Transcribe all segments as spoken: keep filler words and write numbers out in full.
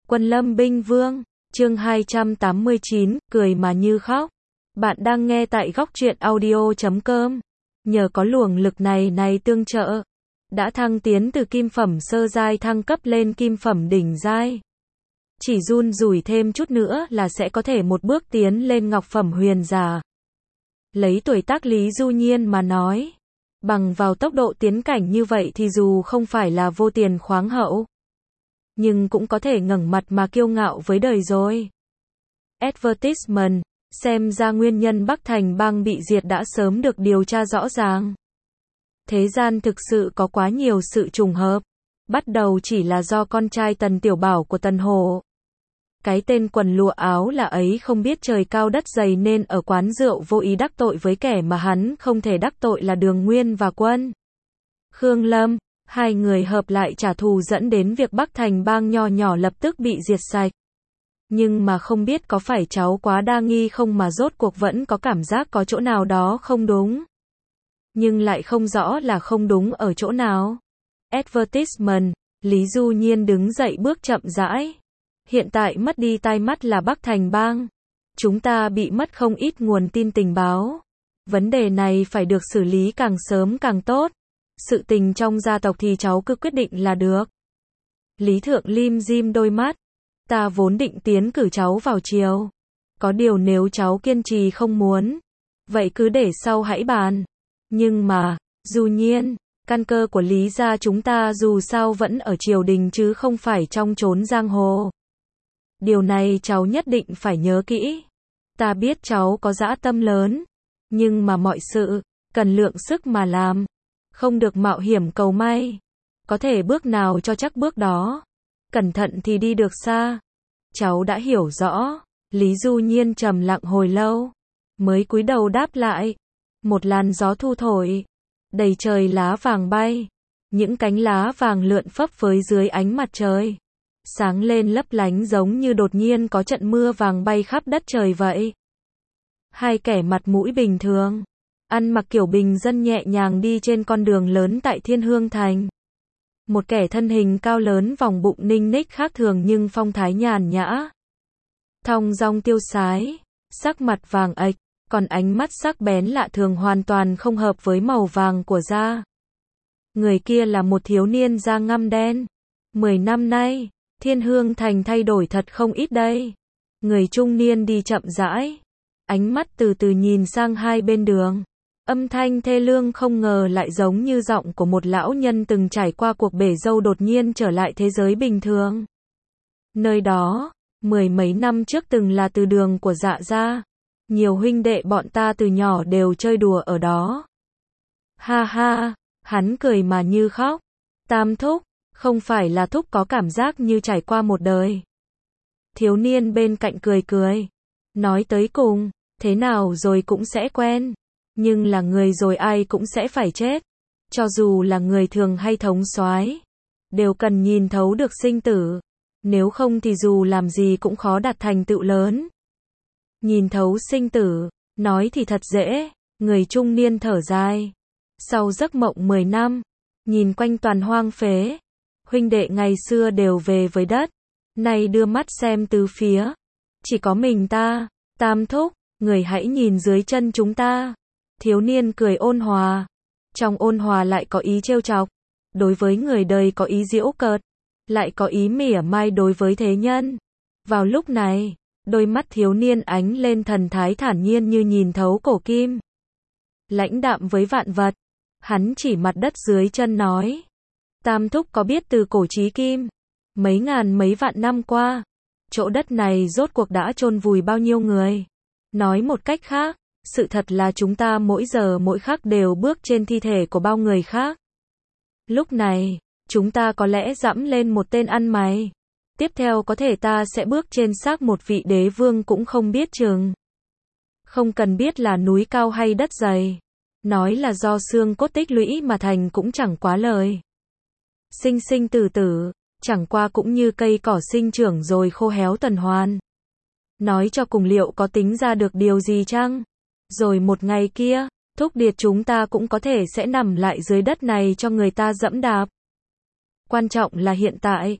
Quân Lâm Binh Vương, chương hai trăm tám mươi chín, cười mà như khóc. Bạn đang nghe tại góc truyện audio chấm com. Nhờ có luồng lực này này tương trợ, đã thăng tiến từ kim phẩm sơ giai thăng cấp lên kim phẩm đỉnh giai. Chỉ run rủi thêm chút nữa là sẽ có thể một bước tiến lên ngọc phẩm huyền giả. Lấy tuổi tác Lý Du Nhiên mà nói, bằng vào tốc độ tiến cảnh như vậy thì dù không phải là vô tiền khoáng hậu, nhưng cũng có thể ngẩng mặt mà kiêu ngạo với đời rồi. Advertisement, xem ra nguyên nhân Bắc Thành bang bị diệt đã sớm được điều tra rõ ràng. Thế gian thực sự có quá nhiều sự trùng hợp. Bắt đầu chỉ là do con trai Tần Tiểu Bảo của Tần Hổ. Cái tên quần lụa áo là ấy không biết trời cao đất dày nên ở quán rượu vô ý đắc tội với kẻ mà hắn không thể đắc tội là Đường Nguyên và Quân Khương Lâm. Hai người hợp lại trả thù dẫn đến việc Bắc Thành bang nho nhỏ lập tức bị diệt sạch. Nhưng mà không biết có phải cháu quá đa nghi không mà rốt cuộc vẫn có cảm giác có chỗ nào đó không đúng. Nhưng lại không rõ là không đúng ở chỗ nào. Advertisement, Lý Du Nhiên đứng dậy bước chậm rãi. Hiện tại mất đi tai mắt là Bắc Thành bang. Chúng ta bị mất không ít nguồn tin tình báo. Vấn đề này phải được xử lý càng sớm càng tốt. Sự tình trong gia tộc thì cháu cứ quyết định là được. Lý Thượng lim dim đôi mắt. Ta vốn định tiến cử cháu vào triều. Có điều nếu cháu kiên trì không muốn, vậy cứ để sau hãy bàn. Nhưng mà, Du Nhiên, căn cơ của Lý gia chúng ta dù sao vẫn ở triều đình chứ không phải trong chốn giang hồ. Điều này cháu nhất định phải nhớ kỹ. Ta biết cháu có dã tâm lớn, nhưng mà mọi sự cần lượng sức mà làm, không được mạo hiểm cầu may. Có thể bước nào cho chắc bước đó. Cẩn thận thì đi được xa. Cháu đã hiểu rõ. Lý Du Nhiên trầm lặng hồi lâu, mới cúi đầu đáp lại. Một làn gió thu thổi, đầy trời lá vàng bay. Những cánh lá vàng lượn phấp phới dưới ánh mặt trời, sáng lên lấp lánh giống như đột nhiên có trận mưa vàng bay khắp đất trời vậy. Hai kẻ mặt mũi bình thường, ăn mặc kiểu bình dân nhẹ nhàng đi trên con đường lớn tại Thiên Hương Thành. Một kẻ thân hình cao lớn vòng bụng ninh ních khác thường nhưng phong thái nhàn nhã, thong dong tiêu sái, sắc mặt vàng ạch, còn ánh mắt sắc bén lạ thường hoàn toàn không hợp với màu vàng của da. Người kia là một thiếu niên da ngăm đen. Mười năm nay, Thiên Hương Thành thay đổi thật không ít đây. Người trung niên đi chậm rãi, ánh mắt từ từ nhìn sang hai bên đường. Âm thanh thê lương không ngờ lại giống như giọng của một lão nhân từng trải qua cuộc bể dâu đột nhiên trở lại thế giới bình thường. Nơi đó, mười mấy năm trước từng là từ đường của Dạ gia. Nhiều huynh đệ bọn ta từ nhỏ đều chơi đùa ở đó. Ha ha, hắn cười mà như khóc. Tam thúc, không phải là thúc có cảm giác như trải qua một đời. Thiếu niên bên cạnh cười cười. Nói tới cùng, thế nào rồi cũng sẽ quen. Nhưng là người rồi ai cũng sẽ phải chết. Cho dù là người thường hay thống soái, đều cần nhìn thấu được sinh tử. Nếu không thì dù làm gì cũng khó đạt thành tựu lớn. Nhìn thấu sinh tử, nói thì thật dễ. Người trung niên thở dài. Sau giấc mộng mười năm, nhìn quanh toàn hoang phế. Huynh đệ ngày xưa đều về với đất. Nay đưa mắt xem tứ phía. Chỉ có mình ta. Tam thúc, người hãy nhìn dưới chân chúng ta. Thiếu niên cười ôn hòa. Trong ôn hòa lại có ý trêu chọc. Đối với người đời có ý giễu cợt, lại có ý mỉa mai đối với thế nhân. Vào lúc này, đôi mắt thiếu niên ánh lên thần thái thản nhiên như nhìn thấu cổ kim. Lãnh đạm với vạn vật. Hắn chỉ mặt đất dưới chân nói. Tam thúc có biết từ cổ chí kim, mấy ngàn mấy vạn năm qua, chỗ đất này rốt cuộc đã chôn vùi bao nhiêu người. Nói một cách khác, sự thật là chúng ta mỗi giờ mỗi khắc đều bước trên thi thể của bao người khác. Lúc này, chúng ta có lẽ dẫm lên một tên ăn mày. Tiếp theo có thể ta sẽ bước trên xác một vị đế vương cũng không biết chừng. Không cần biết là núi cao hay đất dày. Nói là do xương cốt tích lũy mà thành cũng chẳng quá lời. Sinh sinh tử tử, chẳng qua cũng như cây cỏ sinh trưởng rồi khô héo tuần hoàn. Nói cho cùng liệu có tính ra được điều gì chăng? Rồi một ngày kia, thúc điệt chúng ta cũng có thể sẽ nằm lại dưới đất này cho người ta dẫm đạp. Quan trọng là hiện tại.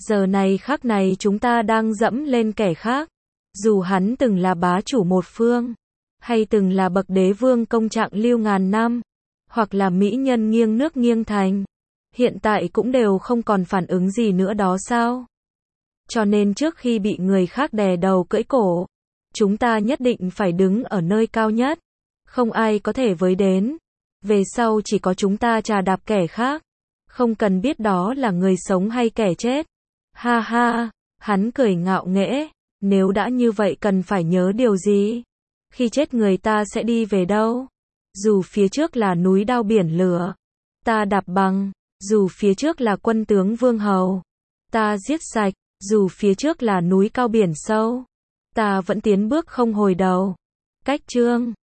Giờ này khắc này chúng ta đang dẫm lên kẻ khác. Dù hắn từng là bá chủ một phương, hay từng là bậc đế vương công trạng lưu ngàn năm, hoặc là mỹ nhân nghiêng nước nghiêng thành, hiện tại cũng đều không còn phản ứng gì nữa đó sao? Cho nên trước khi bị người khác đè đầu cưỡi cổ, chúng ta nhất định phải đứng ở nơi cao nhất, không ai có thể với đến. Về sau chỉ có chúng ta trà đạp kẻ khác, không cần biết đó là người sống hay kẻ chết. Ha ha, hắn cười ngạo nghễ, nếu đã như vậy cần phải nhớ điều gì? Khi chết người ta sẽ đi về đâu? Dù phía trước là núi đao biển lửa, ta đạp bằng, dù phía trước là quân tướng vương hầu, ta giết sạch, dù phía trước là núi cao biển sâu, ta vẫn tiến bước không hồi đầu. Cách chương